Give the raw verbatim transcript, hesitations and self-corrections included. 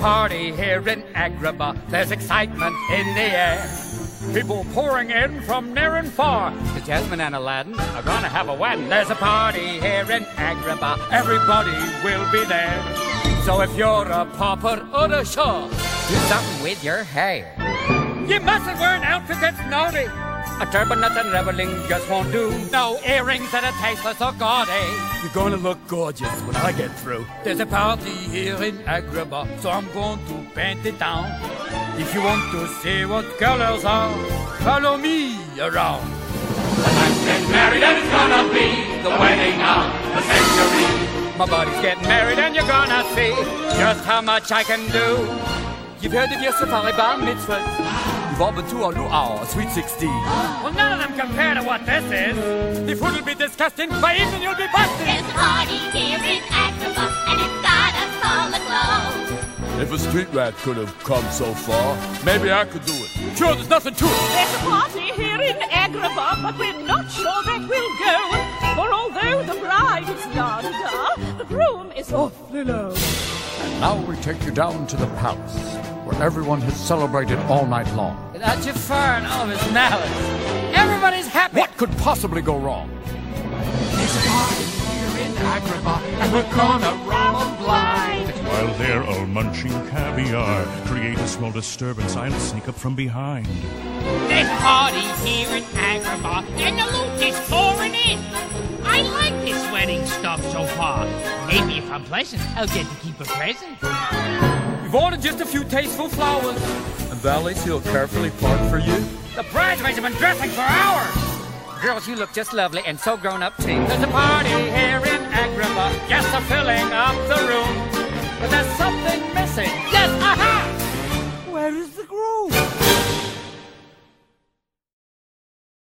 party here in Agrabah. There's excitement in the air. People pouring in from near and far. The Jasmine and Aladdin are gonna have a wedding. There's a party here in Agrabah. Everybody will be there. So if you're a pauper or a shaw, do something with your hair. You mustn't wear an outfit that's naughty. A turban and reveling just won't do. No earrings that are tasteless or gaudy. You're gonna look gorgeous when I get through. There's a party here in Agrabah, so I'm going to paint it down. If you want to see what colors are, follow me around. The man's getting married and it's gonna be the wedding of the century. My buddy's getting married and you're gonna see just how much I can do. You've heard of your safari bar mitzvahs. You've all been to our luau, Sweet sixteen. Well, none of them compare to what this is. The food will be disgusting, by evening you'll be busting. There's a party here in Agrabah, and it's got us all aglow. If a street rat could have come so far, maybe I could do it. Sure, there's nothing to it. There's a party here in Agrabah, but we're not sure that we'll go. For although the bride is la-da-da, the groom is awfully low. And now we take you down to the palace, where everyone has celebrated all night long. Without Jafar and all of his malice, everybody's happy. What could possibly go wrong? There's a party here in Agrabah, and we're gonna rob 'em blind. While they're all munching caviar, create a small disturbance, I'll sneak up from behind. There's a party here in Agrabah, and the loot is pouring in. I like this wedding stuff so far. Maybe if I'm pleasant, I'll get to keep a present. We've ordered just a few tasteful flowers. And Valley Seal carefully parked for you? The bridesmaids have been dressing for hours. Girls, you look just lovely and so grown up too. There's a party here in Agrabah. Guests are filling up the room. But there's something missing. Yes, aha! Where is the groom?